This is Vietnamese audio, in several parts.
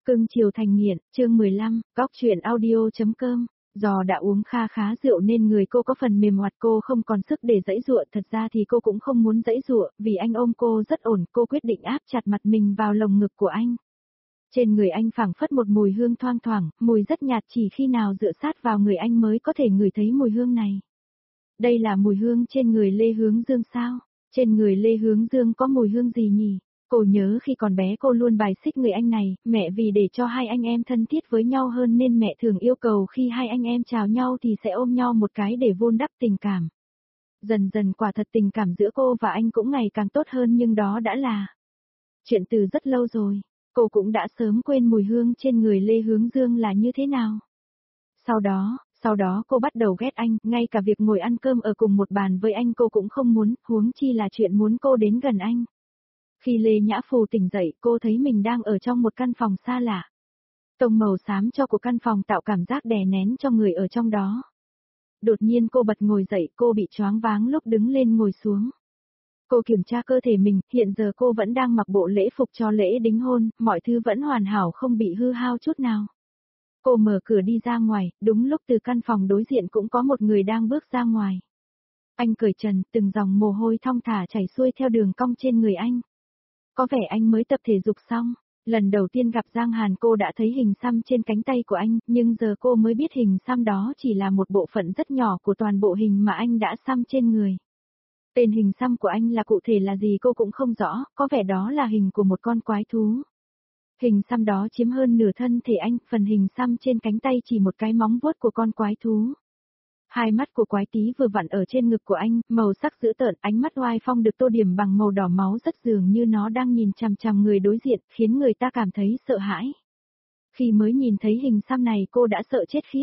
Cưng chiều thành nghiện, chương 15, góc chuyện audio.com. Do đã uống kha khá rượu nên người cô có phần mềm oặt, cô không còn sức để giãy giụa. Thật ra thì cô cũng không muốn giãy giụa, vì anh ôm cô rất ổn, cô quyết định áp chặt mặt mình vào lồng ngực của anh. Trên người anh phảng phất một mùi hương thoang thoảng, mùi rất nhạt, chỉ khi nào dựa sát vào người anh mới có thể ngửi thấy mùi hương này. Đây là mùi hương trên người Lê Hướng Dương sao? Trên người Lê Hướng Dương có mùi hương gì nhỉ? Cô nhớ khi còn bé cô luôn bài xích người anh này, mẹ vì để cho hai anh em thân thiết với nhau hơn nên mẹ thường yêu cầu khi hai anh em chào nhau thì sẽ ôm nhau một cái để vun đắp tình cảm. Dần dần quả thật tình cảm giữa cô và anh cũng ngày càng tốt hơn, nhưng đó đã là chuyện từ rất lâu rồi. Cô cũng đã sớm quên mùi hương trên người Lê Hướng Dương là như thế nào. Sau đó cô bắt đầu ghét anh, ngay cả việc ngồi ăn cơm ở cùng một bàn với anh cô cũng không muốn, huống chi là chuyện muốn cô đến gần anh. Khi Lê Nhã Phù tỉnh dậy, cô thấy mình đang ở trong một căn phòng xa lạ. Tông màu xám cho của căn phòng tạo cảm giác đè nén cho người ở trong đó. Đột nhiên cô bật ngồi dậy, cô bị choáng váng lúc đứng lên ngồi xuống. Cô kiểm tra cơ thể mình, hiện giờ cô vẫn đang mặc bộ lễ phục cho lễ đính hôn, mọi thứ vẫn hoàn hảo không bị hư hao chút nào. Cô mở cửa đi ra ngoài, đúng lúc từ căn phòng đối diện cũng có một người đang bước ra ngoài. Anh cởi trần, từng dòng mồ hôi thong thả chảy xuôi theo đường cong trên người anh. Có vẻ anh mới tập thể dục xong. Lần đầu tiên gặp Giang Hàn cô đã thấy hình xăm trên cánh tay của anh, nhưng giờ cô mới biết hình xăm đó chỉ là một bộ phận rất nhỏ của toàn bộ hình mà anh đã xăm trên người. Tên hình xăm của anh là cụ thể là gì cô cũng không rõ, có vẻ đó là hình của một con quái thú. Hình xăm đó chiếm hơn nửa thân thể anh, phần hình xăm trên cánh tay chỉ một cái móng vuốt của con quái thú. Hai mắt của quái tí vừa vặn ở trên ngực của anh, màu sắc dữ tợn, ánh mắt oai phong được tô điểm bằng màu đỏ máu rất dường như nó đang nhìn chằm chằm người đối diện, khiến người ta cảm thấy sợ hãi. Khi mới nhìn thấy hình xăm này cô đã sợ chết khiếp.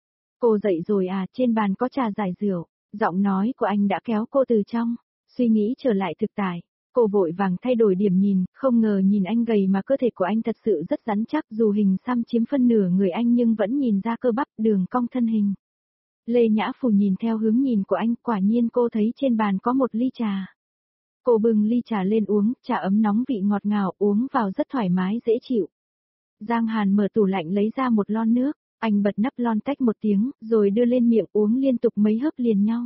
Cô dậy rồi à, trên bàn có trà giải rượu, giọng nói của anh đã kéo cô từ trong, suy nghĩ trở lại thực tại. Cô vội vàng thay đổi điểm nhìn, không ngờ nhìn anh gầy mà cơ thể của anh thật sự rất rắn chắc, dù hình xăm chiếm phân nửa người anh nhưng vẫn nhìn ra cơ bắp, đường cong thân hình. Lê Nhã Phù nhìn theo hướng nhìn của anh, quả nhiên cô thấy trên bàn có một ly trà. Cô bưng ly trà lên uống, trà ấm nóng vị ngọt ngào, uống vào rất thoải mái dễ chịu. Giang Hàn mở tủ lạnh lấy ra một lon nước, anh bật nắp lon tách một tiếng, rồi đưa lên miệng uống liên tục mấy hớp liền nhau.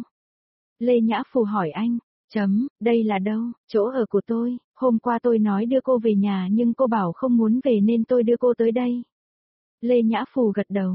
Lê Nhã Phù hỏi anh, đây là đâu? Chỗ ở của tôi, hôm qua tôi nói đưa cô về nhà nhưng cô bảo không muốn về nên tôi đưa cô tới đây. Lê Nhã Phù gật đầu.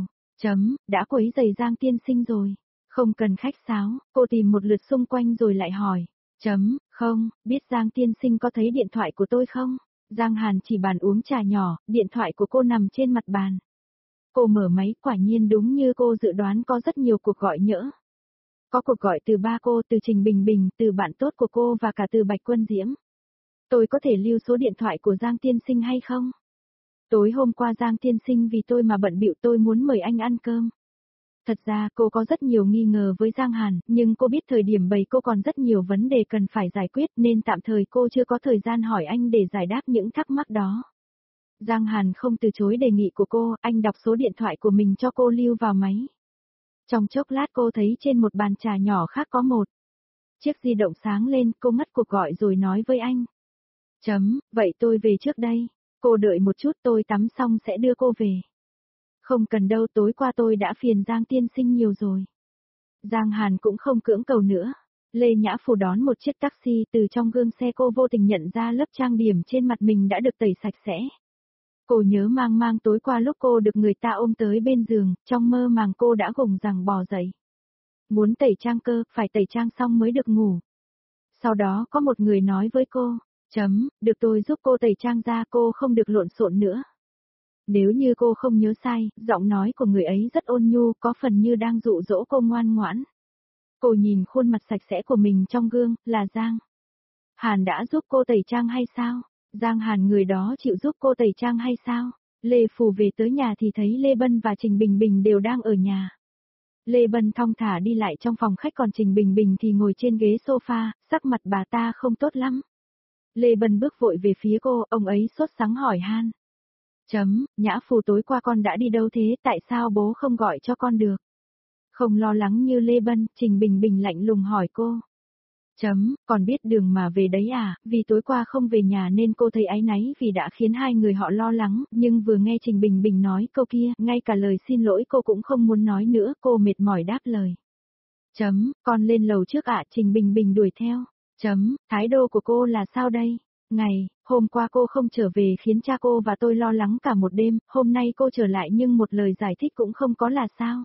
Đã quấy rầy Giang tiên sinh rồi. Không cần khách sáo, cô tìm một lượt xung quanh rồi lại hỏi. Không, biết Giang tiên sinh có thấy điện thoại của tôi không? Giang Hàn chỉ bàn uống trà nhỏ, điện thoại của cô nằm trên mặt bàn. Cô mở máy, quả nhiên đúng như cô dự đoán có rất nhiều cuộc gọi nhỡ. Có cuộc gọi từ ba cô, từ Trình Bình Bình, từ bạn tốt của cô và cả từ Bạch Quân Diễm. Tôi có thể lưu số điện thoại của Giang tiên sinh hay không? Tối hôm qua Giang tiên sinh vì tôi mà bận bịu, tôi muốn mời anh ăn cơm. Thật ra cô có rất nhiều nghi ngờ với Giang Hàn, nhưng cô biết thời điểm bầy cô còn rất nhiều vấn đề cần phải giải quyết nên tạm thời cô chưa có thời gian hỏi anh để giải đáp những thắc mắc đó. Giang Hàn không từ chối đề nghị của cô, anh đọc số điện thoại của mình cho cô lưu vào máy. Trong chốc lát cô thấy trên một bàn trà nhỏ khác có một chiếc di động sáng lên, cô ngắt cuộc gọi rồi nói với anh. Vậy tôi về trước đây. Cô đợi một chút, tôi tắm xong sẽ đưa cô về. Không cần đâu, tối qua tôi đã phiền Giang tiên sinh nhiều rồi. Giang Hàn cũng không cưỡng cầu nữa. Lê Nhã Phù đón một chiếc taxi, từ trong gương xe cô vô tình nhận ra lớp trang điểm trên mặt mình đã được tẩy sạch sẽ. Cô nhớ mang mang tối qua lúc cô được người ta ôm tới bên giường, trong mơ màng cô đã gồng rằng bò dậy. Muốn tẩy trang cơ, phải tẩy trang xong mới được ngủ. Sau đó có một người nói với cô. Được tôi giúp cô tẩy trang ra, cô không được lộn xộn nữa. Nếu như cô không nhớ sai, giọng nói của người ấy rất ôn nhu, có phần như đang dụ dỗ cô ngoan ngoãn. Cô nhìn khuôn mặt sạch sẽ của mình trong gương, là Giang Hàn đã giúp cô tẩy trang hay sao? Giang Hàn người đó chịu giúp cô tẩy trang hay sao? Lê Phù về tới nhà thì thấy Lê Bân và Trình Bình Bình đều đang ở nhà. Lê Bân thong thả đi lại trong phòng khách, còn Trình Bình Bình thì ngồi trên ghế sofa, sắc mặt bà ta không tốt lắm. Lê Bân bước vội về phía cô, ông ấy sốt sắng hỏi han. Nhã Phù tối qua con đã đi đâu thế, tại sao bố không gọi cho con được? Không lo lắng như Lê Bân, Trình Bình Bình lạnh lùng hỏi cô. Còn biết đường mà về đấy à, vì tối qua không về nhà nên cô thấy áy náy vì đã khiến hai người họ lo lắng, nhưng vừa nghe Trình Bình Bình nói câu kia, ngay cả lời xin lỗi cô cũng không muốn nói nữa, cô mệt mỏi đáp lời. Con lên lầu trước ạ, Trình Bình Bình đuổi theo. Thái độ của cô là sao đây? Hôm qua cô không trở về khiến cha cô và tôi lo lắng cả một đêm, hôm nay cô trở lại nhưng một lời giải thích cũng không có là sao?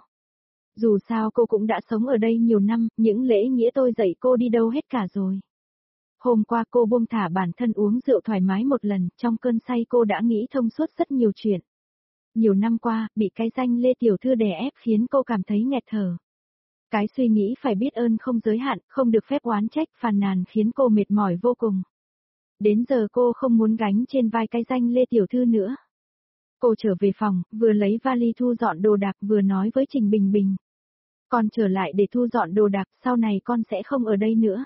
Dù sao cô cũng đã sống ở đây nhiều năm, những lễ nghĩa tôi dạy cô đi đâu hết cả rồi. Hôm qua cô buông thả bản thân uống rượu thoải mái một lần, trong cơn say cô đã nghĩ thông suốt rất nhiều chuyện. Nhiều năm qua, bị cái danh Lê Tiểu Thư đè ép khiến cô cảm thấy nghẹt thở. Cái suy nghĩ phải biết ơn không giới hạn, không được phép oán trách, phàn nàn khiến cô mệt mỏi vô cùng. Đến giờ cô không muốn gánh trên vai cái danh Lê Tiểu Thư nữa. Cô trở về phòng, vừa lấy vali thu dọn đồ đạc vừa nói với Trình Bình Bình. Con trở lại để thu dọn đồ đạc, sau này con sẽ không ở đây nữa.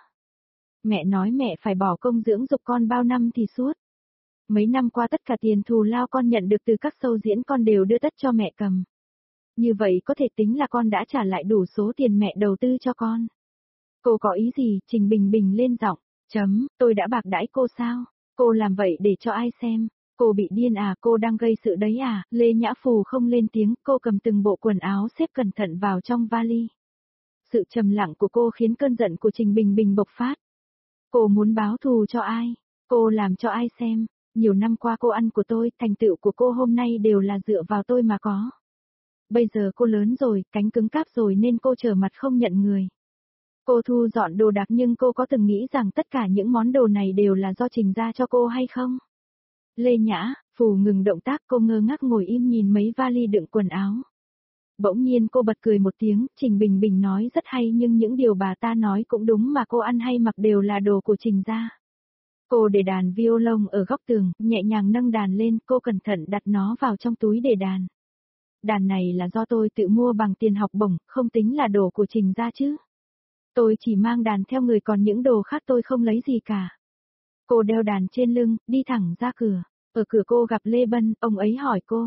Mẹ nói mẹ phải bỏ công dưỡng dục con bao năm thì suốt. Mấy năm qua tất cả tiền thù lao con nhận được từ các show diễn con đều đưa tất cho mẹ cầm. Như vậy có thể tính là con đã trả lại đủ số tiền mẹ đầu tư cho con. Cô có ý gì? Trình Bình Bình lên giọng. Tôi đã bạc đãi cô sao? Cô làm vậy để cho ai xem? Cô bị điên à? Cô đang gây sự đấy à? Lê Nhã Phù không lên tiếng, cô cầm từng bộ quần áo xếp cẩn thận vào trong vali. Sự trầm lặng của cô khiến cơn giận của Trình Bình Bình bộc phát. Cô muốn báo thù cho ai? Cô làm cho ai xem? Nhiều năm qua cô ăn của tôi, thành tựu của cô hôm nay đều là dựa vào tôi mà có. Bây giờ cô lớn rồi, cánh cứng cáp rồi nên cô trở mặt không nhận người. Cô thu dọn đồ đạc nhưng cô có từng nghĩ rằng tất cả những món đồ này đều là do Trình ra cho cô hay không? Lê Nhã Phù ngừng động tác, cô ngơ ngác ngồi im nhìn mấy vali đựng quần áo. Bỗng nhiên cô bật cười một tiếng, Trình Bình Bình nói rất hay nhưng những điều bà ta nói cũng đúng mà cô ăn hay mặc đều là đồ của Trình ra. Cô để đàn violon ở góc tường, nhẹ nhàng nâng đàn lên, cô cẩn thận đặt nó vào trong túi để đàn. Đàn này là do tôi tự mua bằng tiền học bổng, không tính là đồ của Trình ra chứ. Tôi chỉ mang đàn theo người còn những đồ khác tôi không lấy gì cả. Cô đeo đàn trên lưng, đi thẳng ra cửa. Ở cửa cô gặp Lê Bân, ông ấy hỏi cô.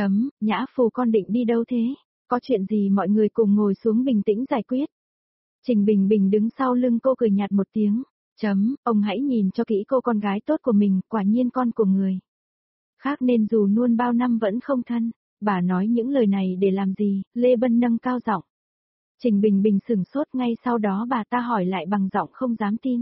Nhã Phù con định đi đâu thế? Có chuyện gì mọi người cùng ngồi xuống bình tĩnh giải quyết. Trình Bình Bình đứng sau lưng cô cười nhạt một tiếng. Ông hãy nhìn cho kỹ cô con gái tốt của mình, quả nhiên con của người khác nên dù nuôn bao năm vẫn không thân. Bà nói những lời này để làm gì? Lê Bân nâng cao giọng. Trình Bình Bình sửng sốt, ngay sau đó bà ta hỏi lại bằng giọng không dám tin.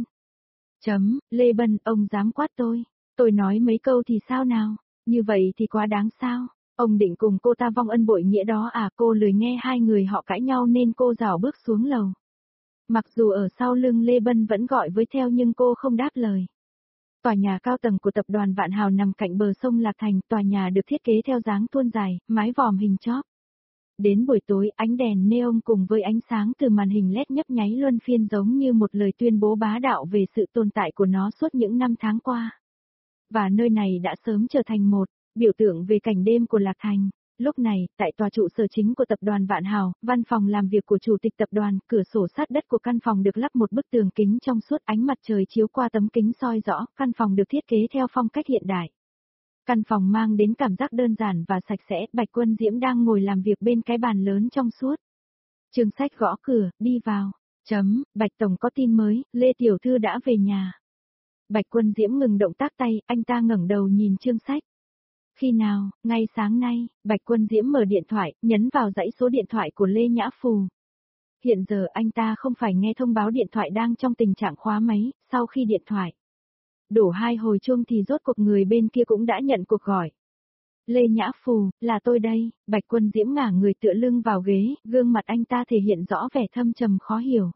Lê Bân, ông dám quát tôi. Tôi nói mấy câu thì sao nào? Như vậy thì quá đáng sao? Ông định cùng cô ta vong ân bội nghĩa đó à? Cô lười nghe hai người họ cãi nhau nên cô rảo bước xuống lầu. Mặc dù ở sau lưng Lê Bân vẫn gọi với theo nhưng cô không đáp lời. Tòa nhà cao tầng của tập đoàn Vạn Hào nằm cạnh bờ sông Lạc Thành, tòa nhà được thiết kế theo dáng thuôn dài, mái vòm hình chóp. Đến buổi tối, ánh đèn neon cùng với ánh sáng từ màn hình LED nhấp nháy luân phiên giống như một lời tuyên bố bá đạo về sự tồn tại của nó suốt những năm tháng qua. Và nơi này đã sớm trở thành một biểu tượng về cảnh đêm của Lạc Thành. Lúc này, tại tòa trụ sở chính của tập đoàn Vạn Hào, văn phòng làm việc của chủ tịch tập đoàn, cửa sổ sát đất của căn phòng được lắp một bức tường kính trong suốt, ánh mặt trời chiếu qua tấm kính soi rõ, căn phòng được thiết kế theo phong cách hiện đại. Căn phòng mang đến cảm giác đơn giản và sạch sẽ, Bạch Quân Diễm đang ngồi làm việc bên cái bàn lớn trong suốt. Trương Sách gõ cửa, đi vào. Bạch Tổng có tin mới, Lê Tiểu Thư đã về nhà. Bạch Quân Diễm ngừng động tác tay, anh ta ngẩng đầu nhìn Trương Sách. Khi nào? Ngay sáng nay. Bạch Quân Diễm mở điện thoại, nhấn vào dãy số điện thoại của Lê Nhã Phù. Hiện giờ anh ta không phải nghe thông báo điện thoại đang trong tình trạng khóa máy, sau khi điện thoại đổ 2 hồi chuông thì rốt cuộc người bên kia cũng đã nhận cuộc gọi. Lê Nhã Phù, là tôi đây. Bạch Quân Diễm ngả người tựa lưng vào ghế, gương mặt anh ta thể hiện rõ vẻ thâm trầm khó hiểu.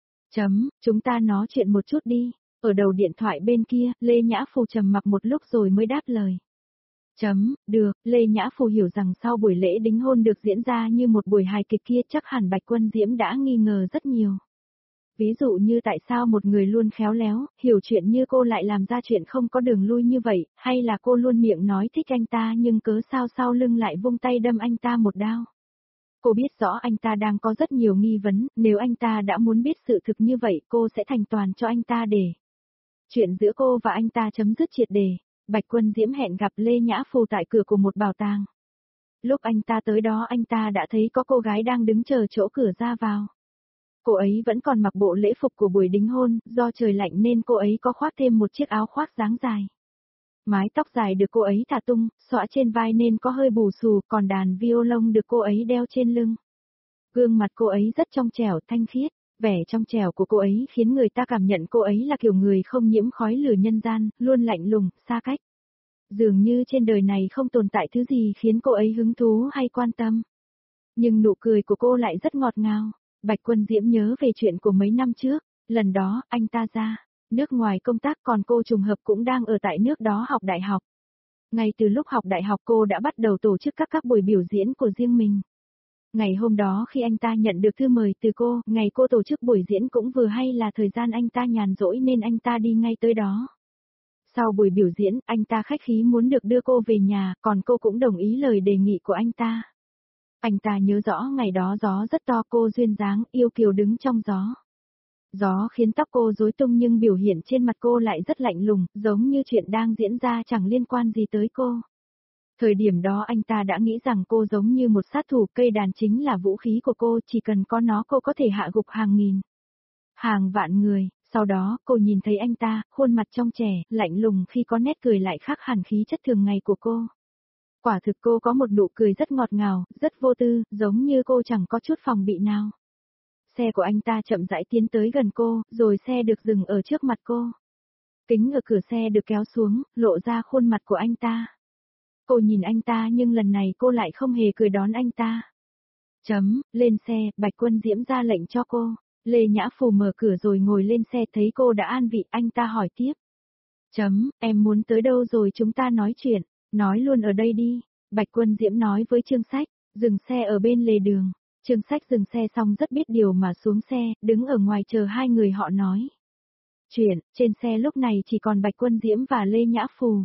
Chúng ta nói chuyện một chút đi. Ở đầu điện thoại bên kia, Lê Nhã Phù trầm mặc một lúc rồi mới đáp lời. Được, Lê Nhã Phù hiểu rằng sau buổi lễ đính hôn được diễn ra như một buổi hài kịch kia chắc hẳn Bạch Quân Diễm đã nghi ngờ rất nhiều. Ví dụ như tại sao một người luôn khéo léo, hiểu chuyện như cô lại làm ra chuyện không có đường lui như vậy, hay là cô luôn miệng nói thích anh ta nhưng cớ sao sau lưng lại vung tay đâm anh ta một đao. Cô biết rõ anh ta đang có rất nhiều nghi vấn, nếu anh ta đã muốn biết sự thực như vậy cô sẽ thành toàn cho anh ta để chuyện giữa cô và anh ta chấm dứt triệt để. Bạch Quân Diễm hẹn gặp Lê Nhã Phù tại cửa của một bảo tàng. Lúc anh ta tới đó anh ta đã thấy có cô gái đang đứng chờ chỗ cửa ra vào. Cô ấy vẫn còn mặc bộ lễ phục của buổi đính hôn, do trời lạnh nên cô ấy có khoác thêm một chiếc áo khoác dáng dài. Mái tóc dài được cô ấy thả tung, xõa trên vai nên có hơi bù xù, còn đàn violon được cô ấy đeo trên lưng. Gương mặt cô ấy rất trong trẻo, thanh khiết, vẻ trong trẻo của cô ấy khiến người ta cảm nhận cô ấy là kiểu người không nhiễm khói lửa nhân gian, luôn lạnh lùng, xa cách. Dường như trên đời này không tồn tại thứ gì khiến cô ấy hứng thú hay quan tâm. Nhưng nụ cười của cô lại rất ngọt ngào. Bạch Quân Diễm nhớ về chuyện của mấy năm trước, lần đó anh ta ra nước ngoài công tác còn cô trùng hợp cũng đang ở tại nước đó học đại học. Ngay từ lúc học đại học cô đã bắt đầu tổ chức các buổi biểu diễn của riêng mình. Ngày hôm đó khi anh ta nhận được thư mời từ cô, ngày cô tổ chức buổi diễn cũng vừa hay là thời gian anh ta nhàn rỗi nên anh ta đi ngay tới đó. Sau buổi biểu diễn, anh ta khách khí muốn được đưa cô về nhà, còn cô cũng đồng ý lời đề nghị của anh ta. Anh ta nhớ rõ ngày đó gió rất to, cô duyên dáng, yêu kiều đứng trong gió. Gió khiến tóc cô rối tung nhưng biểu hiện trên mặt cô lại rất lạnh lùng, giống như chuyện đang diễn ra chẳng liên quan gì tới cô. Thời điểm đó anh ta đã nghĩ rằng cô giống như một sát thủ, cây đàn chính là vũ khí của cô, chỉ cần có nó cô có thể hạ gục hàng nghìn, hàng vạn người. Sau đó cô nhìn thấy anh ta, khuôn mặt trong trẻ, lạnh lùng khi có nét cười lại khác hẳn khí chất thường ngày của cô. Quả thực cô có một nụ cười rất ngọt ngào, rất vô tư, giống như cô chẳng có chút phòng bị nào. Xe của anh ta chậm rãi tiến tới gần cô, rồi xe được dừng ở trước mặt cô. Kính ở cửa xe được kéo xuống, lộ ra khuôn mặt của anh ta. Cô nhìn anh ta nhưng lần này cô lại không hề cười đón anh ta. Lên xe, Bạch Quân Diễm ra lệnh cho cô. Lê Nhã Phù mở cửa rồi ngồi lên xe, thấy cô đã an vị, anh ta hỏi tiếp. Em muốn tới đâu rồi chúng ta nói chuyện, nói luôn ở đây đi. Bạch Quân Diễm nói với Trương Sách, dừng xe ở bên lề đường. Trương Sách dừng xe xong rất biết điều mà xuống xe, đứng ở ngoài chờ hai người họ nói chuyện. Trên xe lúc này chỉ còn Bạch Quân Diễm và Lê Nhã Phù.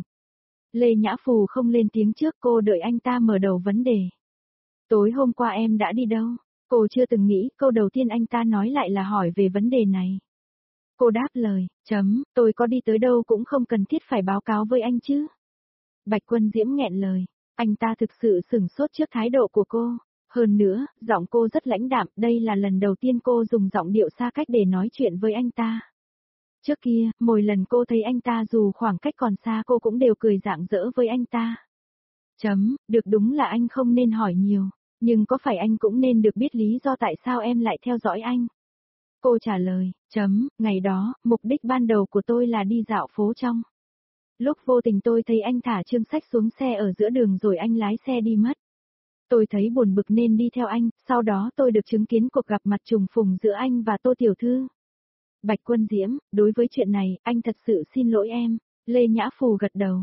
Lê Nhã Phù không lên tiếng trước, cô đợi anh ta mở đầu vấn đề. Tối hôm qua em đã đi đâu? Cô chưa từng nghĩ câu đầu tiên anh ta nói lại là hỏi về vấn đề này. Cô đáp lời, tôi có đi tới đâu cũng không cần thiết phải báo cáo với anh chứ. Bạch Quân Diễm nghẹn lời, anh ta thực sự sửng sốt trước thái độ của cô. Hơn nữa, giọng cô rất lãnh đạm, đây là lần đầu tiên cô dùng giọng điệu xa cách để nói chuyện với anh ta. Trước kia, mỗi lần cô thấy anh ta dù khoảng cách còn xa cô cũng đều cười rạng rỡ với anh ta. Được, đúng là anh không nên hỏi nhiều, nhưng có phải anh cũng nên được biết lý do tại sao em lại theo dõi anh? Cô trả lời, ngày đó, mục đích ban đầu của tôi là đi dạo phố trong. Lúc vô tình tôi thấy anh thả Trương Sách xuống xe ở giữa đường rồi anh lái xe đi mất. Tôi thấy buồn bực nên đi theo anh, sau đó tôi được chứng kiến cuộc gặp mặt trùng phùng giữa anh và Tô Tiểu Thư. Bạch Quân Diễm, đối với chuyện này, anh thật sự xin lỗi em. Lê Nhã Phù gật đầu.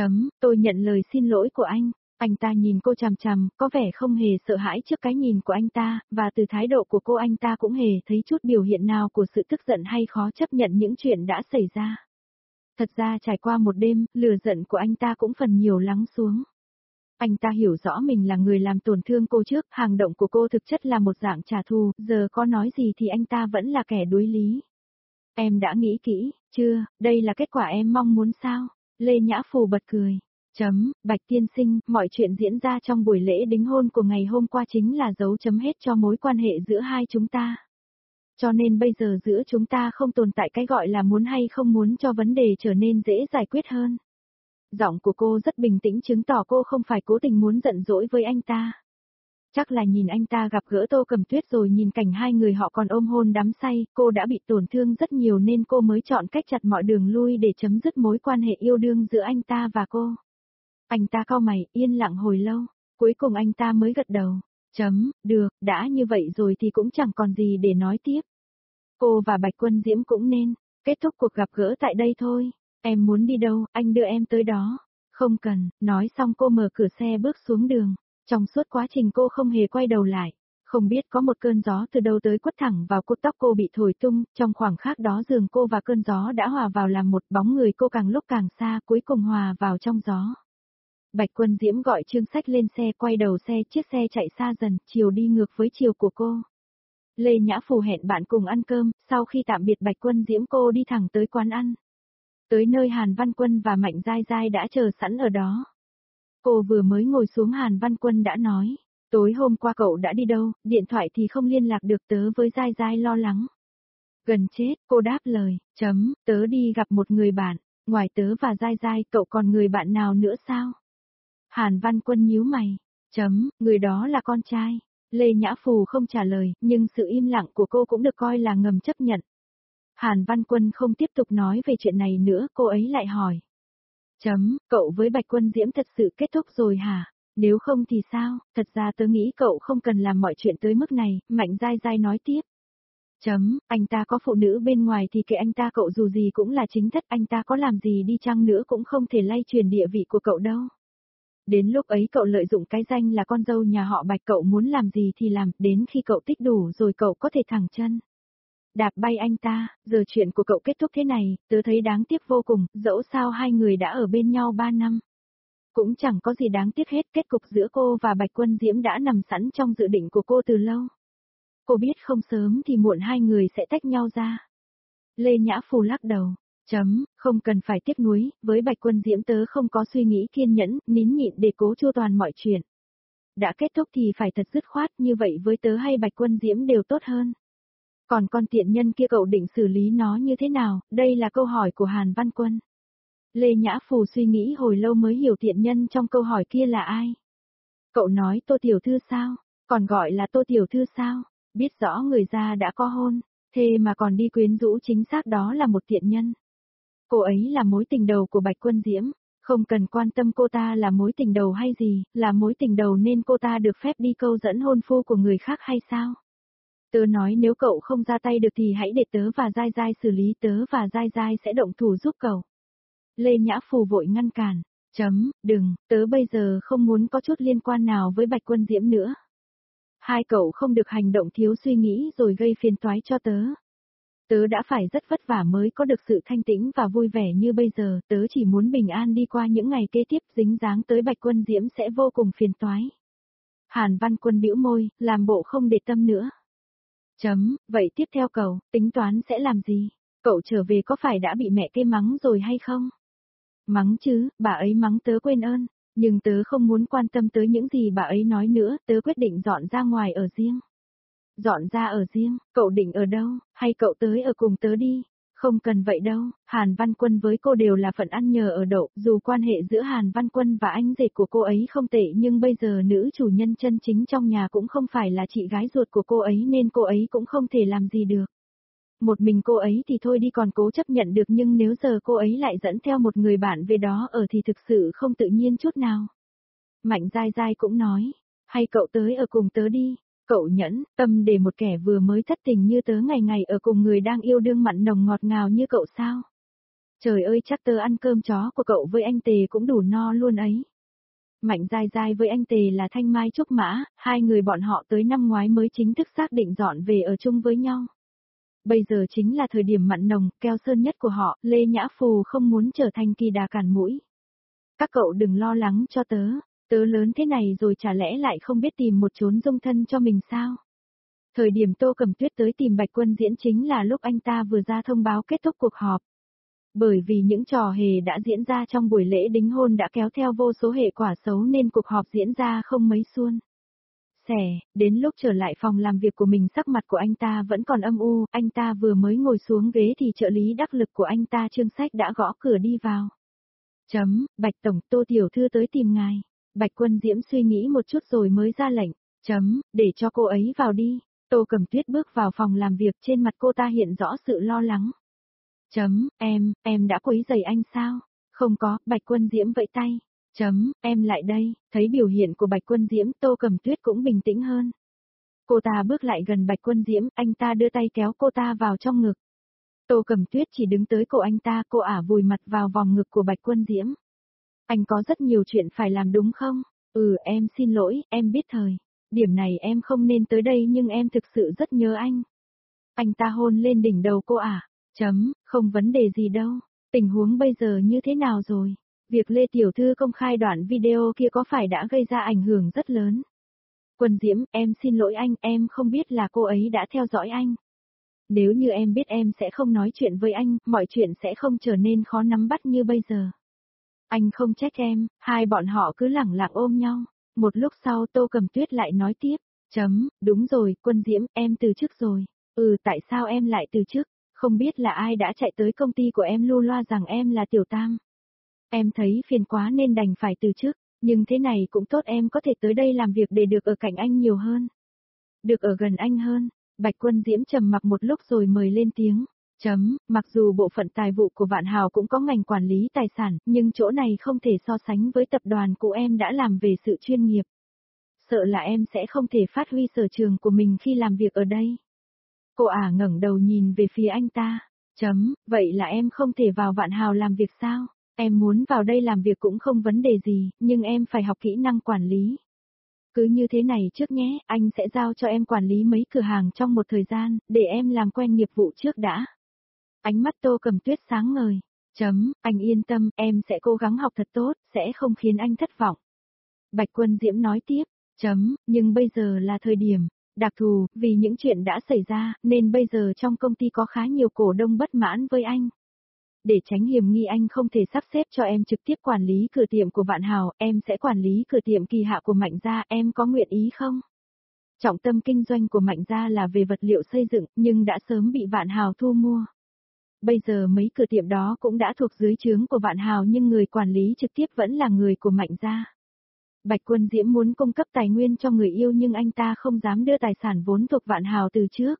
Tôi nhận lời xin lỗi của anh. Anh ta nhìn cô chằm chằm, có vẻ không hề sợ hãi trước cái nhìn của anh ta, và từ thái độ của cô anh ta cũng hề thấy chút biểu hiện nào của sự tức giận hay khó chấp nhận những chuyện đã xảy ra. Thật ra trải qua một đêm, lửa giận của anh ta cũng phần nhiều lắng xuống. Anh ta hiểu rõ mình là người làm tổn thương cô trước, hành động của cô thực chất là một dạng trả thù, giờ có nói gì thì anh ta vẫn là kẻ đối lý. Em đã nghĩ kỹ, chưa, đây là kết quả em mong muốn sao? Lê Nhã Phù bật cười. Bạch tiên sinh, mọi chuyện diễn ra trong buổi lễ đính hôn của ngày hôm qua chính là dấu chấm hết cho mối quan hệ giữa hai chúng ta. Cho nên bây giờ giữa chúng ta không tồn tại cái gọi là muốn hay không muốn cho vấn đề trở nên dễ giải quyết hơn. Giọng của cô rất bình tĩnh chứng tỏ cô không phải cố tình muốn giận dỗi với anh ta. Chắc là nhìn anh ta gặp gỡ Tô Cẩm Tuyết rồi nhìn cảnh hai người họ còn ôm hôn đắm say, cô đã bị tổn thương rất nhiều nên cô mới chọn cách chặt mọi đường lui để chấm dứt mối quan hệ yêu đương giữa anh ta và cô. Anh ta cau mày, yên lặng hồi lâu, cuối cùng anh ta mới gật đầu. Được, đã như vậy rồi thì cũng chẳng còn gì để nói tiếp. Cô và Bạch Quân Diễm cũng nên kết thúc cuộc gặp gỡ tại đây thôi. Em muốn đi đâu, anh đưa em tới đó. Không cần, nói xong cô mở cửa xe bước xuống đường. Trong suốt quá trình cô không hề quay đầu lại. Không biết có một cơn gió từ đâu tới quất thẳng vào cột tóc cô bị thổi tung, trong khoảng khắc đó giường cô và cơn gió đã hòa vào làm một, bóng người cô càng lúc càng xa, cuối cùng hòa vào trong gió. Bạch Quân Diễm gọi Trương Sách lên xe, quay đầu xe, chiếc xe chạy xa dần, chiều đi ngược với chiều của cô. Lê Nhã Phù hẹn bạn cùng ăn cơm, sau khi tạm biệt Bạch Quân Diễm cô đi thẳng tới quán ăn. Tới nơi Hàn Văn Quân và Mạnh Giai Giai đã chờ sẵn ở đó. Cô vừa mới ngồi xuống Hàn Văn Quân đã nói, Tối hôm qua cậu đã đi đâu, điện thoại thì không liên lạc được, tớ với Giai Giai lo lắng. Gần chết, cô đáp lời, tớ đi gặp một người bạn, ngoài tớ và Giai Giai cậu còn người bạn nào nữa sao? Hàn Văn Quân nhíu mày, người đó là con trai. Lê Nhã Phù không trả lời, nhưng sự im lặng của cô cũng được coi là ngầm chấp nhận. Hàn Văn Quân không tiếp tục nói về chuyện này nữa, cô ấy lại hỏi. Cậu với Bạch Quân Diễm thật sự kết thúc rồi hả? Nếu không thì sao, thật ra tớ nghĩ cậu không cần làm mọi chuyện tới mức này, Mạnh Giai Giai nói tiếp. Anh ta có phụ nữ bên ngoài thì kệ anh ta, cậu dù gì cũng là chính thất, anh ta có làm gì đi chăng nữa cũng không thể lay truyền địa vị của cậu đâu. Đến lúc ấy cậu lợi dụng cái danh là con dâu nhà họ Bạch, cậu muốn làm gì thì làm, đến khi cậu tích đủ rồi cậu có thể thẳng chân đạp bay anh ta. Giờ chuyện của cậu kết thúc thế này, tớ thấy đáng tiếc vô cùng, dẫu sao hai người đã ở bên nhau 3 năm. Cũng chẳng có gì đáng tiếc hết, kết cục giữa cô và Bạch Quân Diễm đã nằm sẵn trong dự định của cô từ lâu. Cô biết không sớm thì muộn hai người sẽ tách nhau ra. Lê Nhã Phù lắc đầu. Không cần phải tiếc nuối, với Bạch Quân Diễm tớ không có suy nghĩ kiên nhẫn, nín nhịn để cố chu toàn mọi chuyện. Đã kết thúc thì phải thật dứt khoát, như vậy với tớ hay Bạch Quân Diễm đều tốt hơn. Còn con tiện nhân kia cậu định xử lý nó như thế nào, đây là câu hỏi của Hàn Văn Quân. Lê Nhã Phù suy nghĩ hồi lâu mới hiểu tiện nhân trong câu hỏi kia là ai. Cậu nói Tô Tiểu Thư sao, còn gọi là Tô Tiểu Thư sao, biết rõ người ra đã có hôn, thế mà còn đi quyến rũ, chính xác đó là một tiện nhân. Cô ấy là mối tình đầu của Bạch Quân Diễm, không cần quan tâm cô ta là mối tình đầu hay gì, là mối tình đầu nên cô ta được phép đi câu dẫn hôn phu của người khác hay sao? Tớ nói nếu cậu không ra tay được thì hãy để tớ và Giai Giai xử lý, tớ và Giai Giai sẽ động thủ giúp cậu. Lê Nhã Phù vội ngăn cản, đừng, tớ bây giờ không muốn có chút liên quan nào với Bạch Quân Diễm nữa. Hai cậu không được hành động thiếu suy nghĩ rồi gây phiền toái cho tớ. Tớ đã phải rất vất vả mới có được sự thanh tĩnh và vui vẻ như bây giờ, tớ chỉ muốn bình an đi qua những ngày kế tiếp, dính dáng tới Bạch Quân Diễm sẽ vô cùng phiền toái. Hàn Văn Quân bĩu môi, làm bộ không để tâm nữa. Vậy tiếp theo cậu, tính toán sẽ làm gì? Cậu trở về có phải đã bị mẹ kê mắng rồi hay không? Mắng chứ, bà ấy mắng tớ quên ơn, nhưng tớ không muốn quan tâm tới những gì bà ấy nói nữa, tớ quyết định dọn ra ngoài ở riêng. Dọn ra ở riêng, cậu định ở đâu, hay cậu tới ở cùng tớ đi? Không cần vậy đâu, Hàn Văn Quân với cô đều là phận ăn nhờ ở đậu, dù quan hệ giữa Hàn Văn Quân và anh rể của cô ấy không tệ nhưng bây giờ nữ chủ nhân chân chính trong nhà cũng không phải là chị gái ruột của cô ấy nên cô ấy cũng không thể làm gì được. Một mình cô ấy thì thôi đi còn cố chấp nhận được, nhưng nếu giờ cô ấy lại dẫn theo một người bạn về đó ở thì thực sự không tự nhiên chút nào. Mạnh Giai Giai cũng nói, hay cậu tới ở cùng tớ đi. Cậu nhẫn tâm để một kẻ vừa mới thất tình như tớ ngày ngày ở cùng người đang yêu đương mặn nồng ngọt ngào như cậu sao? Trời ơi, chắc tớ ăn cơm chó của cậu với anh Tề cũng đủ no luôn ấy. Mạnh Giai Giai với anh Tề là thanh mai trúc mã, hai người bọn họ tới năm ngoái mới chính thức xác định dọn về ở chung với nhau. Bây giờ chính là thời điểm mặn nồng, keo sơn nhất của họ, Lê Nhã Phù không muốn trở thành kỳ đà cản mũi. Các cậu đừng lo lắng cho tớ. Tớ lớn thế này rồi chả lẽ lại không biết tìm một chốn dung thân cho mình sao? Thời điểm Tô Cẩm Tuyết tới tìm Bạch Quân Diễn chính là lúc anh ta vừa ra thông báo kết thúc cuộc họp. Bởi vì những trò hề đã diễn ra trong buổi lễ đính hôn đã kéo theo vô số hệ quả xấu nên cuộc họp diễn ra không mấy suôn sẻ. Đến lúc trở lại phòng làm việc của mình sắc mặt của anh ta vẫn còn âm u, anh ta vừa mới ngồi xuống ghế thì trợ lý đắc lực của anh ta Trương Sách đã gõ cửa đi vào. Bạch Tổng, Tô Tiểu Thư tới tìm ngài. Bạch Quân Diễm suy nghĩ một chút rồi mới ra lệnh, để cho cô ấy vào đi. Tô Cẩm Tuyết bước vào phòng làm việc, trên mặt cô ta hiện rõ sự lo lắng. Em đã quấy rầy anh sao? Không có, Bạch Quân Diễm vẫy tay. Em lại đây, thấy biểu hiện của Bạch Quân Diễm, Tô Cẩm Tuyết cũng bình tĩnh hơn. Cô ta bước lại gần Bạch Quân Diễm, anh ta đưa tay kéo cô ta vào trong ngực. Tô Cẩm Tuyết chỉ đứng tới cổ anh ta, cô ả vùi mặt vào vòng ngực của Bạch Quân Diễm. Anh có rất nhiều chuyện phải làm đúng không? Em xin lỗi, em biết thời. Điểm này em không nên tới đây nhưng em thực sự rất nhớ anh. Anh ta hôn lên đỉnh đầu cô ả. Không vấn đề gì đâu. Tình huống bây giờ như thế nào rồi? Việc Lê Tiểu Thư công khai đoạn video kia có phải đã gây ra ảnh hưởng rất lớn? Quân Diễm, em xin lỗi anh, em không biết là cô ấy đã theo dõi anh. Nếu như em biết em sẽ không nói chuyện với anh, mọi chuyện sẽ không trở nên khó nắm bắt như bây giờ. Anh không trách em, hai bọn họ cứ lẳng lặng ôm nhau. Một lúc sau Tô Cầm Tuyết lại nói tiếp, đúng rồi, Quân Diễm, em từ chức rồi. Tại sao em lại từ chức? Không biết là ai đã chạy tới công ty của em lu loa rằng em là Tiểu Tam. Em thấy phiền quá nên đành phải từ chức, nhưng thế này cũng tốt, em có thể tới đây làm việc để được ở cạnh anh nhiều hơn. Được ở gần anh hơn. Bạch Quân Diễm trầm mặc một lúc rồi mời lên tiếng. Mặc dù bộ phận tài vụ của Vạn Hào cũng có ngành quản lý tài sản, nhưng chỗ này không thể so sánh với tập đoàn của em đã làm về sự chuyên nghiệp. Sợ là em sẽ không thể phát huy sở trường của mình khi làm việc ở đây. Cô ngẩng đầu nhìn về phía anh ta. Vậy là em không thể vào Vạn Hào làm việc sao? Em muốn vào đây làm việc cũng không vấn đề gì, nhưng em phải học kỹ năng quản lý. Cứ như thế này trước nhé, anh sẽ giao cho em quản lý mấy cửa hàng trong một thời gian, để em làm quen nghiệp vụ trước đã. Ánh mắt Tô Cầm Tuyết sáng ngời. Anh yên tâm, em sẽ cố gắng học thật tốt, sẽ không khiến anh thất vọng. Bạch Quân Diễm nói tiếp. Nhưng bây giờ là thời điểm đặc thù, vì những chuyện đã xảy ra, nên bây giờ trong công ty có khá nhiều cổ đông bất mãn với anh. Để tránh hiểm nghi anh không thể sắp xếp cho em trực tiếp quản lý cửa tiệm của Vạn Hào, em sẽ quản lý cửa tiệm Kỳ Hạ của Mạnh Gia, em có nguyện ý không? Trọng tâm kinh doanh của Mạnh Gia là về vật liệu xây dựng, nhưng đã sớm bị Vạn Hào thu mua. Bây giờ mấy cửa tiệm đó cũng đã thuộc dưới trướng của Vạn Hào, nhưng người quản lý trực tiếp vẫn là người của Mạnh Gia. Bạch Quân Diễm muốn cung cấp tài nguyên cho người yêu, nhưng anh ta không dám đưa tài sản vốn thuộc Vạn Hào từ trước.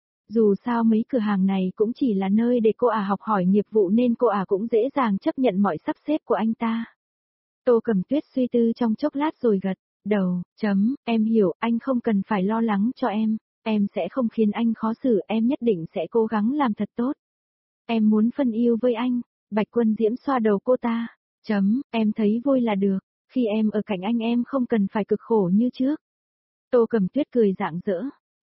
Dù sao mấy cửa hàng này cũng chỉ là nơi để cô học hỏi nghiệp vụ, nên cô cũng dễ dàng chấp nhận mọi sắp xếp của anh ta. Tô Cầm Tuyết suy tư trong chốc lát rồi gật đầu. Em hiểu, anh không cần phải lo lắng cho em sẽ không khiến anh khó xử, em nhất định sẽ cố gắng làm thật tốt. Em muốn phân yêu với anh. Bạch Quân Diễm xoa đầu cô ta. Em thấy vui là được, khi em ở cạnh anh em không cần phải cực khổ như trước. Tô Cầm Tuyết cười rạng rỡ.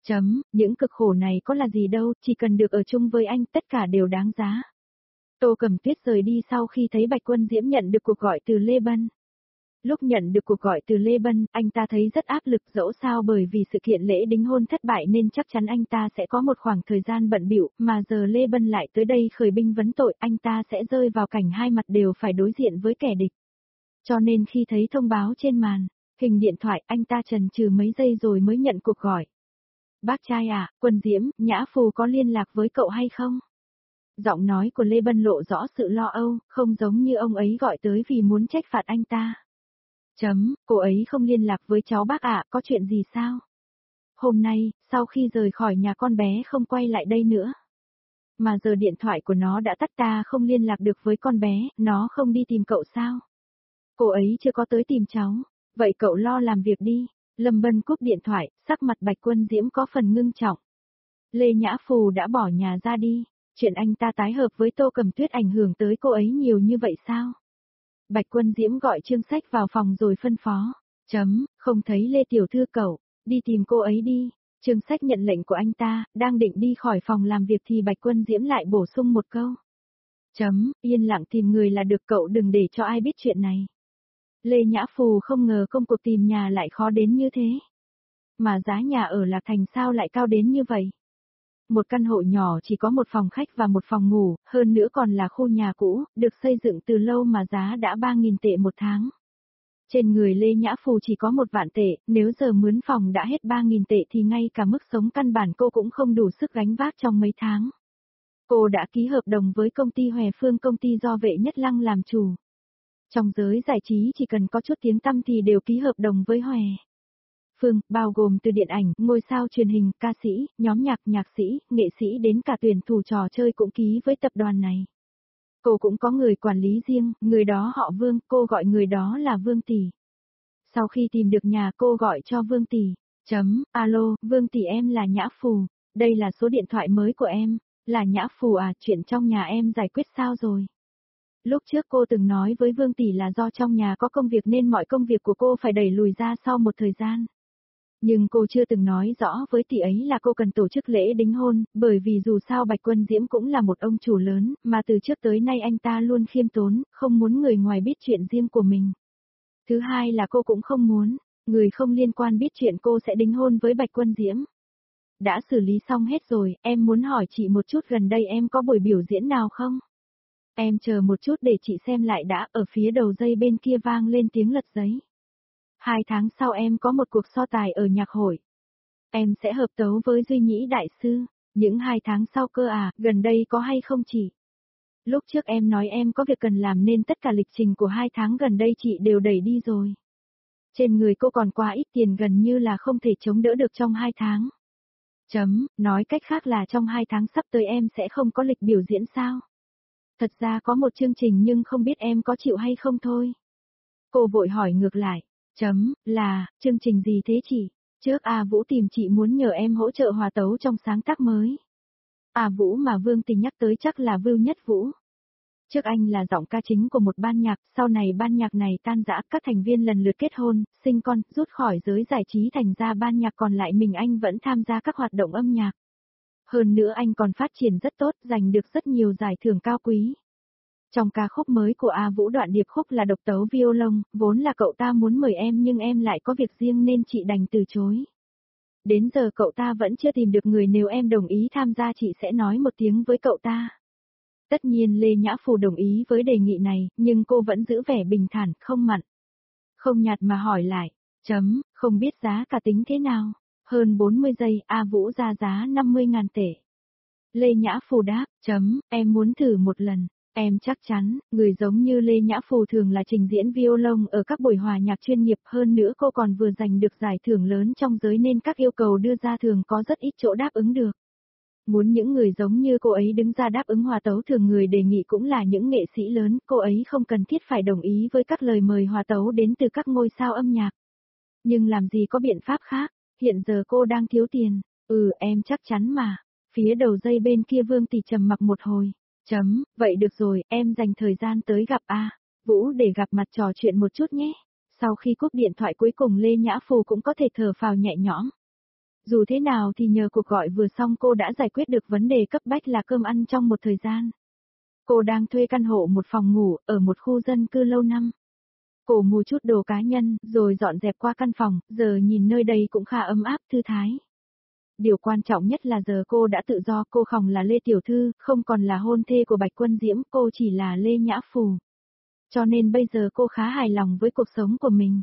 Những cực khổ này có là gì đâu, chỉ cần được ở chung với anh tất cả đều đáng giá. Tô Cầm Tuyết rời đi sau khi thấy Bạch Quân Diễm nhận được cuộc gọi từ Lê Bân. Lúc nhận được cuộc gọi từ Lê Bân, anh ta thấy rất áp lực, dẫu sao bởi vì sự kiện lễ đính hôn thất bại nên chắc chắn anh ta sẽ có một khoảng thời gian bận bịu, mà giờ Lê Bân lại tới đây khởi binh vấn tội, anh ta sẽ rơi vào cảnh hai mặt đều phải đối diện với kẻ địch. Cho nên khi thấy thông báo trên màn hình điện thoại, anh ta chần chừ mấy giây rồi mới nhận cuộc gọi. Bác trai Quân Diễm, Nhã Phù có liên lạc với cậu hay không? Giọng nói của Lê Bân lộ rõ sự lo âu, không giống như ông ấy gọi tới vì muốn trách phạt anh ta. Cô ấy không liên lạc với cháu bác có chuyện gì sao? Hôm nay, sau khi rời khỏi nhà con bé không quay lại đây nữa. Mà giờ điện thoại của nó đã tắt, ta không liên lạc được với con bé, nó không đi tìm cậu sao? Cô ấy chưa có tới tìm cháu, vậy cậu lo làm việc đi. Lâm Bân cúp điện thoại, sắc mặt Bạch Quân Diễm có phần ngưng trọng. Lê Nhã Phù đã bỏ nhà ra đi, chuyện anh ta tái hợp với Tô Cầm Tuyết ảnh hưởng tới cô ấy nhiều như vậy sao? Bạch Quân Diễm gọi Trương Sách vào phòng rồi phân phó. Không thấy Lê Tiểu Thư cậu, đi tìm cô ấy đi. Trương Sách nhận lệnh của anh ta, đang định đi khỏi phòng làm việc thì Bạch Quân Diễm lại bổ sung một câu. Yên lặng tìm người là được, cậu đừng để cho ai biết chuyện này. Lê Nhã Phù không ngờ công cuộc tìm nhà lại khó đến như thế. Mà giá nhà ở Lạc Thành sao lại cao đến như vậy? Một căn hộ nhỏ chỉ có một phòng khách và một phòng ngủ, hơn nữa còn là khu nhà cũ, được xây dựng từ lâu mà giá đã 3.000 tệ một tháng. Trên người Lê Nhã Phù chỉ có 1 vạn tệ, nếu giờ mướn phòng đã hết 3.000 tệ thì ngay cả mức sống căn bản cô cũng không đủ sức gánh vác trong mấy tháng. Cô đã ký hợp đồng với công ty Hòe Phương, công ty do Vệ Nhất Lăng làm chủ. Trong giới giải trí chỉ cần có chút tiếng tăm thì đều ký hợp đồng với Hòe Phương, bao gồm từ điện ảnh, ngôi sao truyền hình, ca sĩ, nhóm nhạc, nhạc sĩ, nghệ sĩ đến cả tuyển thủ trò chơi cũng ký với tập đoàn này. Cô cũng có người quản lý riêng, người đó họ Vương, cô gọi người đó là Vương Tỷ. Sau khi tìm được nhà cô gọi cho Vương Tỷ. Alo, Vương Tỷ, em là Nhã Phù, đây là số điện thoại mới của em. Là Nhã Phù chuyện trong nhà em giải quyết sao rồi? Lúc trước cô từng nói với Vương Tỷ là do trong nhà có công việc nên mọi công việc của cô phải đẩy lùi ra sau một thời gian. Nhưng cô chưa từng nói rõ với tỷ ấy là cô cần tổ chức lễ đính hôn, bởi vì dù sao Bạch Quân Diễm cũng là một ông chủ lớn, mà từ trước tới nay anh ta luôn khiêm tốn, không muốn người ngoài biết chuyện riêng của mình. Thứ hai là cô cũng không muốn người không liên quan biết chuyện cô sẽ đính hôn với Bạch Quân Diễm. Đã xử lý xong hết rồi, em muốn hỏi chị một chút, gần đây em có buổi biểu diễn nào không? Em chờ một chút để chị xem lại đã. Ở phía đầu dây bên kia vang lên tiếng lật giấy. 2 tháng sau em có một cuộc so tài ở nhạc hội. Em sẽ hợp tấu với Duy Nhĩ Đại Sư. Những 2 tháng sau cơ à, gần đây có hay không chị? Lúc trước em nói em có việc cần làm nên tất cả lịch trình của 2 tháng gần đây chị đều đẩy đi rồi. Trên người cô còn quá ít tiền gần như là không thể chống đỡ được trong 2 tháng. Nói cách khác là trong 2 tháng sắp tới em sẽ không có lịch biểu diễn sao? Thật ra có một chương trình nhưng không biết em có chịu hay không thôi. Cô vội hỏi ngược lại. Chương trình gì thế chị? Trước A Vũ tìm chị muốn nhờ em hỗ trợ hòa tấu trong sáng tác mới. A Vũ mà Vương Tình nhắc tới chắc là Vưu Nhất Vũ. Trước anh là giọng ca chính của một ban nhạc, sau này ban nhạc này tan rã, các thành viên lần lượt kết hôn, sinh con, rút khỏi giới giải trí, thành ra ban nhạc còn lại mình anh vẫn tham gia các hoạt động âm nhạc. Hơn nữa anh còn phát triển rất tốt, giành được rất nhiều giải thưởng cao quý. Trong ca khúc mới của A Vũ, đoạn điệp khúc là độc tấu violon, vốn là cậu ta muốn mời em nhưng em lại có việc riêng nên chị đành từ chối. Đến giờ cậu ta vẫn chưa tìm được người, nếu em đồng ý tham gia chị sẽ nói một tiếng với cậu ta. Tất nhiên Lê Nhã Phù đồng ý với đề nghị này, nhưng cô vẫn giữ vẻ bình thản, không mặn, không nhạt mà hỏi lại. Không biết giá cả tính thế nào? Hơn 40 giây, A Vũ ra giá 50.000 tệ. Lê Nhã Phù đáp, em muốn thử một lần. Em chắc chắn, người giống như Lê Nhã Phù thường là trình diễn violon ở các buổi hòa nhạc chuyên nghiệp, hơn nữa cô còn vừa giành được giải thưởng lớn trong giới nên các yêu cầu đưa ra thường có rất ít chỗ đáp ứng được. Muốn những người giống như cô ấy đứng ra đáp ứng hòa tấu, thường người đề nghị cũng là những nghệ sĩ lớn, cô ấy không cần thiết phải đồng ý với các lời mời hòa tấu đến từ các ngôi sao âm nhạc. Nhưng làm gì có biện pháp khác, hiện giờ cô đang thiếu tiền. Em chắc chắn mà. Phía đầu dây bên kia Vương Tỷ trầm mặc một hồi. Vậy được rồi, em dành thời gian tới gặp A Vũ để gặp mặt trò chuyện một chút nhé. Sau khi cúp điện thoại cuối cùng Lê Nhã Phù cũng có thể thở phào nhẹ nhõm. Dù thế nào thì nhờ cuộc gọi vừa xong cô đã giải quyết được vấn đề cấp bách là cơm ăn trong một thời gian. Cô đang thuê căn hộ một phòng ngủ ở một khu dân cư lâu năm. Cô mua chút đồ cá nhân rồi dọn dẹp qua căn phòng, giờ nhìn nơi đây cũng khá ấm áp thư thái. Điều quan trọng nhất là giờ cô đã tự do, cô không là Lê Tiểu Thư, không còn là hôn thê của Bạch Quân Diễm, cô chỉ là Lê Nhã Phù. Cho nên bây giờ cô khá hài lòng với cuộc sống của mình.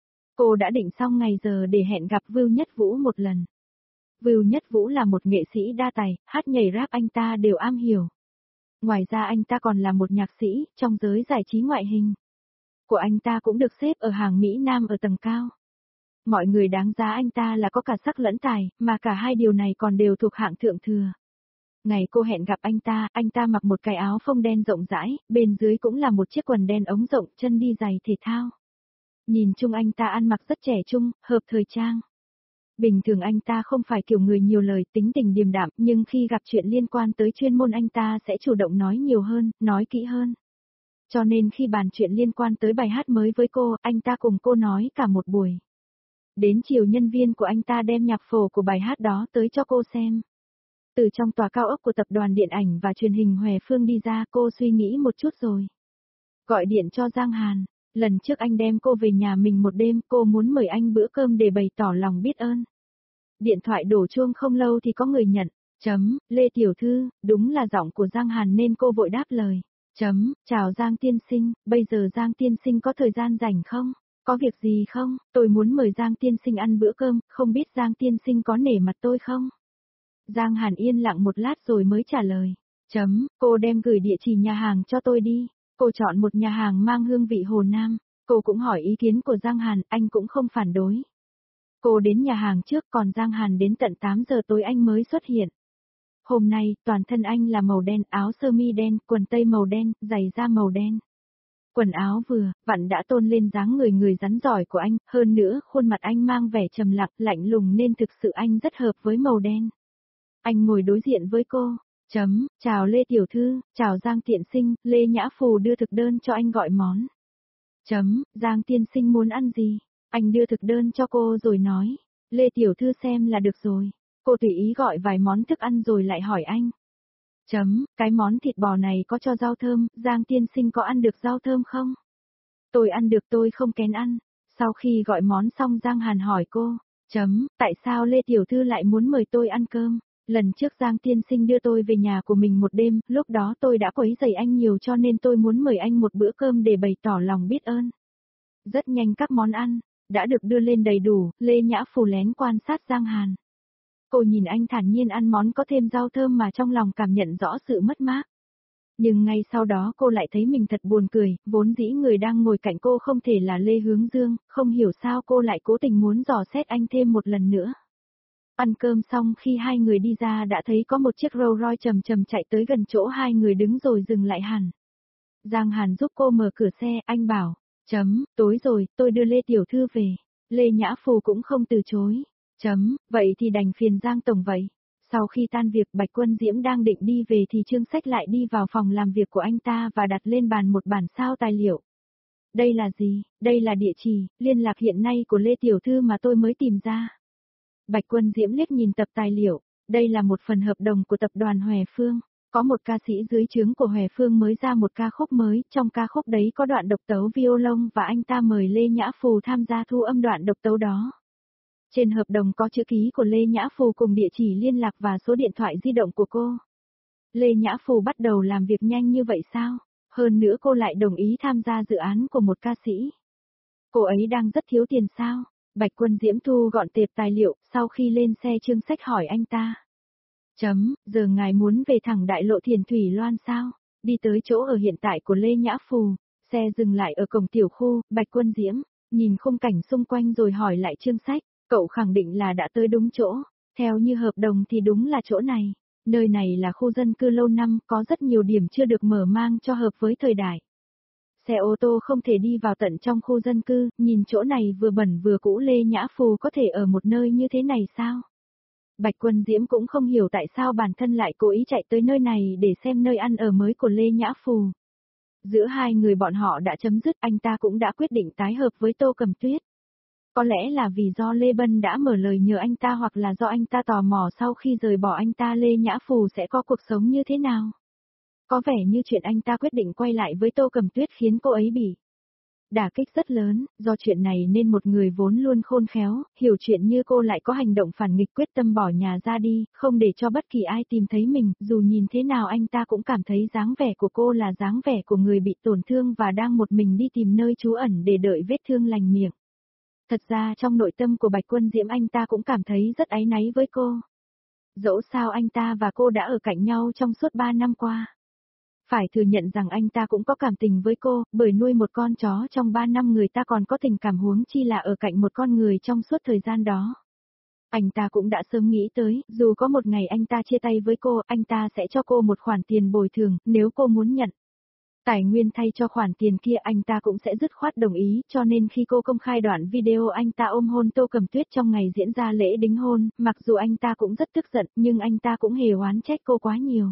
Cô đã định xong ngày giờ để hẹn gặp Vưu Nhất Vũ một lần. Vưu Nhất Vũ là một nghệ sĩ đa tài, hát nhảy rap anh ta đều am hiểu. Ngoài ra anh ta còn là một nhạc sĩ, trong giới giải trí ngoại hình của anh ta cũng được xếp ở hàng Mỹ Nam ở tầng cao. Mọi người đáng giá anh ta là có cả sắc lẫn tài, mà cả hai điều này còn đều thuộc hạng thượng thừa. Ngày cô hẹn gặp anh ta mặc một cái áo phông đen rộng rãi, bên dưới cũng là một chiếc quần đen ống rộng, chân đi giày thể thao. Nhìn chung anh ta ăn mặc rất trẻ trung, hợp thời trang. Bình thường anh ta không phải kiểu người nhiều lời, tính tình điềm đạm, nhưng khi gặp chuyện liên quan tới chuyên môn anh ta sẽ chủ động nói nhiều hơn, nói kỹ hơn. Cho nên khi bàn chuyện liên quan tới bài hát mới với cô, anh ta cùng cô nói cả một buổi. Đến chiều nhân viên của anh ta đem nhạc phổ của bài hát đó tới cho cô xem. Từ trong tòa cao ốc của tập đoàn điện ảnh và truyền hình Hòe Phương đi ra, cô suy nghĩ một chút rồi gọi điện cho Giang Hàn. Lần trước anh đem cô về nhà mình một đêm, cô muốn mời anh bữa cơm để bày tỏ lòng biết ơn. Điện thoại đổ chuông không lâu thì có người nhận. Lê Tiểu Thư, đúng là giọng của Giang Hàn nên cô vội đáp lời. Chào Giang tiên sinh, bây giờ Giang tiên sinh có thời gian rảnh không? Có việc gì không? Tôi muốn mời Giang tiên sinh ăn bữa cơm, không biết Giang tiên sinh có nể mặt tôi không? Giang Hàn yên lặng một lát rồi mới trả lời. Cô đem gửi địa chỉ nhà hàng cho tôi đi. Cô chọn một nhà hàng mang hương vị Hồ Nam. Cô cũng hỏi ý kiến của Giang Hàn, anh cũng không phản đối. Cô đến nhà hàng trước, còn Giang Hàn đến tận 8 giờ tối anh mới xuất hiện. Hôm nay, toàn thân anh là màu đen, áo sơ mi đen, quần tây màu đen, giày da màu đen. Quần áo vừa vặn đã tôn lên dáng người rắn giỏi của anh, hơn nữa khuôn mặt anh mang vẻ trầm lặng, lạnh lùng nên thực sự anh rất hợp với màu đen. Anh ngồi đối diện với cô. Chào Lê Tiểu Thư, chào Giang Tiện Sinh, Lê Nhã Phù đưa thực đơn cho anh gọi món. Giang Tiên Sinh muốn ăn gì? Anh đưa thực đơn cho cô rồi nói. Lê Tiểu Thư xem là được rồi. Cô tùy ý gọi vài món thức ăn rồi lại hỏi anh. Cái món thịt bò này có cho rau thơm, Giang Tiên Sinh có ăn được rau thơm không? Tôi ăn được, tôi không kén ăn. Sau khi gọi món xong Giang Hàn hỏi cô. Tại sao Lê Tiểu Thư lại muốn mời tôi ăn cơm? Lần trước Giang Tiên Sinh đưa tôi về nhà của mình một đêm, lúc đó tôi đã quấy rầy anh nhiều cho nên tôi muốn mời anh một bữa cơm để bày tỏ lòng biết ơn. Rất nhanh các món ăn đã được đưa lên đầy đủ, Lê Nhã Phù lén quan sát Giang Hàn. Cô nhìn anh thản nhiên ăn món có thêm rau thơm mà trong lòng cảm nhận rõ sự mất mát. Nhưng ngay sau đó cô lại thấy mình thật buồn cười, vốn dĩ người đang ngồi cạnh cô không thể là Lê Hướng Dương, không hiểu sao cô lại cố tình muốn dò xét anh thêm một lần nữa. Ăn cơm xong khi hai người đi ra đã thấy có một chiếc Rolls Royce chầm chầm chạy tới gần chỗ hai người đứng rồi dừng lại hẳn. Giang Hàn giúp cô mở cửa xe, anh bảo, tối rồi, tôi đưa Lê Tiểu Thư về. Lê Nhã Phù cũng không từ chối. Vậy thì đành phiền Giang Tổng vậy. Sau khi tan việc Bạch Quân Diễm đang định đi về thì Trương Sách lại đi vào phòng làm việc của anh ta và đặt lên bàn một bản sao tài liệu. Đây là gì? Đây là địa chỉ, liên lạc hiện nay của Lê Tiểu Thư mà tôi mới tìm ra. Bạch Quân Diễm liếc nhìn tập tài liệu, đây là một phần hợp đồng của tập đoàn Hòe Phương. Có một ca sĩ dưới trướng của Hòe Phương mới ra một ca khúc mới, trong ca khúc đấy có đoạn độc tấu violon và anh ta mời Lê Nhã Phù tham gia thu âm đoạn độc tấu đó. Trên hợp đồng có chữ ký của Lê Nhã Phù cùng địa chỉ liên lạc và số điện thoại di động của cô. Lê Nhã Phù bắt đầu làm việc nhanh như vậy sao? Hơn nữa cô lại đồng ý tham gia dự án của một ca sĩ. Cô ấy đang rất thiếu tiền sao? Bạch Quân Diễm thu gọn tệp tài liệu, sau khi lên xe Trương Sách hỏi anh ta. Giờ ngài muốn về thẳng đại lộ Thiền Thủy Loan sao? Đi tới chỗ ở hiện tại của Lê Nhã Phù, xe dừng lại ở cổng tiểu khu, Bạch Quân Diễm, nhìn khung cảnh xung quanh rồi hỏi lại Trương Sách, cậu khẳng định là đã tới đúng chỗ, theo như hợp đồng thì đúng là chỗ này. Nơi này là khu dân cư lâu năm, có rất nhiều điểm chưa được mở mang cho hợp với thời đại. Xe ô tô không thể đi vào tận trong khu dân cư, nhìn chỗ này vừa bẩn vừa cũ Lê Nhã Phù có thể ở một nơi như thế này sao? Bạch Quân Diễm cũng không hiểu tại sao bản thân lại cố ý chạy tới nơi này để xem nơi ăn ở mới của Lê Nhã Phù. Giữa hai người bọn họ đã chấm dứt, anh ta cũng đã quyết định tái hợp với Tô Cầm Tuyết. Có lẽ là vì do Lê Bân đã mở lời nhờ anh ta hoặc là do anh ta tò mò sau khi rời bỏ anh ta Lê Nhã Phù sẽ có cuộc sống như thế nào. Có vẻ như chuyện anh ta quyết định quay lại với Tô Cầm Tuyết khiến cô ấy bị đả kích rất lớn, do chuyện này nên một người vốn luôn khôn khéo, hiểu chuyện như cô lại có hành động phản nghịch quyết tâm bỏ nhà ra đi, không để cho bất kỳ ai tìm thấy mình, dù nhìn thế nào anh ta cũng cảm thấy dáng vẻ của cô là dáng vẻ của người bị tổn thương và đang một mình đi tìm nơi trú ẩn để đợi vết thương lành miệng. Thật ra trong nội tâm của Bạch Quân Diễm anh ta cũng cảm thấy rất áy náy với cô. Dẫu sao anh ta và cô đã ở cạnh nhau trong suốt 3 năm qua. Phải thừa nhận rằng anh ta cũng có cảm tình với cô, bởi nuôi một con chó trong 3 năm người ta còn có tình cảm huống chi là ở cạnh một con người trong suốt thời gian đó. Anh ta cũng đã sớm nghĩ tới, dù có một ngày anh ta chia tay với cô, anh ta sẽ cho cô một khoản tiền bồi thường, nếu cô muốn nhận. Tài nguyên thay cho khoản tiền kia anh ta cũng sẽ dứt khoát đồng ý, cho nên khi cô công khai đoạn video anh ta ôm hôn Tô Cầm Tuyết trong ngày diễn ra lễ đính hôn, mặc dù anh ta cũng rất tức giận, nhưng anh ta cũng hề oán trách cô quá nhiều.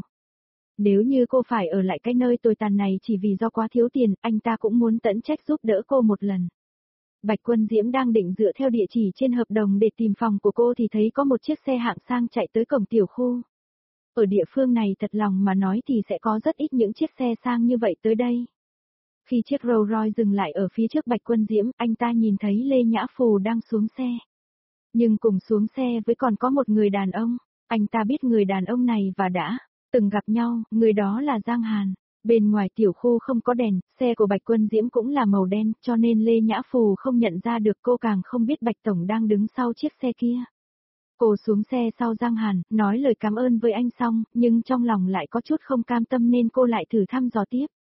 Nếu như cô phải ở lại cái nơi tồi tàn này chỉ vì do quá thiếu tiền, anh ta cũng muốn tận trách giúp đỡ cô một lần. Bạch Quân Diễm đang định dựa theo địa chỉ trên hợp đồng để tìm phòng của cô thì thấy có một chiếc xe hạng sang chạy tới cổng tiểu khu. Ở địa phương này thật lòng mà nói thì sẽ có rất ít những chiếc xe sang như vậy tới đây. Khi chiếc Rolls Royce dừng lại ở phía trước Bạch Quân Diễm, anh ta nhìn thấy Lê Nhã Phù đang xuống xe. Nhưng cùng xuống xe với còn có một người đàn ông, anh ta biết người đàn ông này và đã từng gặp nhau, người đó là Giang Hàn. Bên ngoài tiểu khu không có đèn, xe của Bạch Quân Diễm cũng là màu đen, cho nên Lê Nhã Phù không nhận ra được, cô càng không biết Bạch Tổng đang đứng sau chiếc xe kia. Cô xuống xe sau Giang Hàn, nói lời cảm ơn với anh xong, nhưng trong lòng lại có chút không cam tâm nên cô lại thử thăm dò tiếp.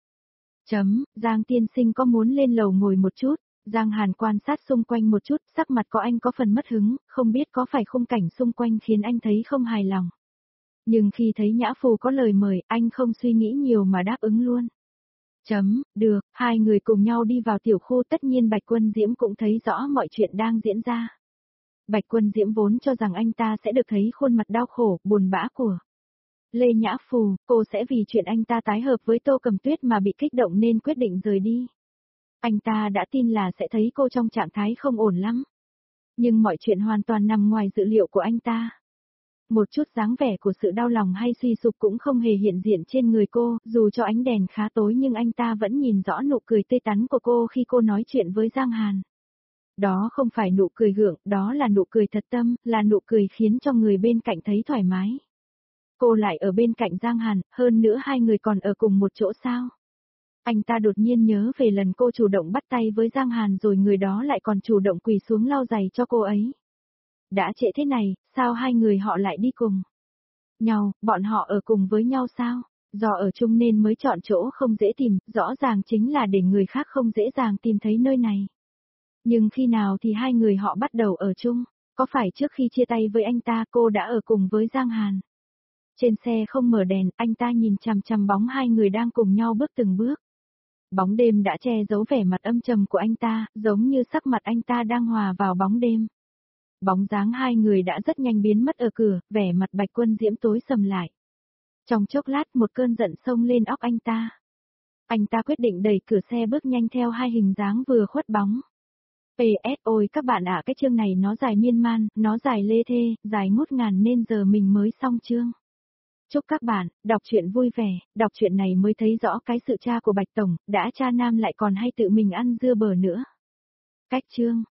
Giang tiên sinh có muốn lên lầu ngồi một chút? Giang Hàn quan sát xung quanh một chút, sắc mặt có anh có phần mất hứng, không biết có phải khung cảnh xung quanh khiến anh thấy không hài lòng. Nhưng khi thấy Nhã Phù có lời mời, anh không suy nghĩ nhiều mà đáp ứng luôn. Được, hai người cùng nhau đi vào tiểu khu, tất nhiên Bạch Quân Diễm cũng thấy rõ mọi chuyện đang diễn ra. Bạch Quân Diễm vốn cho rằng anh ta sẽ được thấy khuôn mặt đau khổ, buồn bã của Lê Nhã Phù, cô sẽ vì chuyện anh ta tái hợp với Tô Cầm Tuyết mà bị kích động nên quyết định rời đi. Anh ta đã tin là sẽ thấy cô trong trạng thái không ổn lắm. Nhưng mọi chuyện hoàn toàn nằm ngoài dự liệu của anh ta. Một chút dáng vẻ của sự đau lòng hay suy sụp cũng không hề hiện diện trên người cô, dù cho ánh đèn khá tối nhưng anh ta vẫn nhìn rõ nụ cười tươi tắn của cô khi cô nói chuyện với Giang Hàn. Đó không phải nụ cười gượng, đó là nụ cười thật tâm, là nụ cười khiến cho người bên cạnh thấy thoải mái. Cô lại ở bên cạnh Giang Hàn, hơn nữa hai người còn ở cùng một chỗ sao? Anh ta đột nhiên nhớ về lần cô chủ động bắt tay với Giang Hàn rồi người đó lại còn chủ động quỳ xuống lau giày cho cô ấy. Đã trễ thế này, sao hai người họ lại đi cùng nhau, bọn họ ở cùng với nhau sao? Do ở chung nên mới chọn chỗ không dễ tìm, rõ ràng chính là để người khác không dễ dàng tìm thấy nơi này. Nhưng khi nào thì hai người họ bắt đầu ở chung? Có phải trước khi chia tay với anh ta cô đã ở cùng với Giang Hàn? Trên xe không mở đèn, anh ta nhìn chằm chằm bóng hai người đang cùng nhau bước từng bước. Bóng đêm đã che giấu vẻ mặt âm trầm của anh ta, giống như sắc mặt anh ta đang hòa vào bóng đêm. Bóng dáng hai người đã rất nhanh biến mất ở cửa, vẻ mặt Bạch Quân Diễm tối sầm lại. Trong chốc lát một cơn giận xông lên óc anh ta. Anh ta quyết định đẩy cửa xe bước nhanh theo hai hình dáng vừa khuất bóng. PS ôi các bạn ạ, cái chương này nó dài miên man, nó dài lê thê, dài ngút ngàn nên giờ mình mới xong chương. Chúc các bạn, đọc truyện vui vẻ, đọc truyện này mới thấy rõ cái sự cha của Bạch Tổng, đã cha nam lại còn hay tự mình ăn dưa bờ nữa. Cách chương.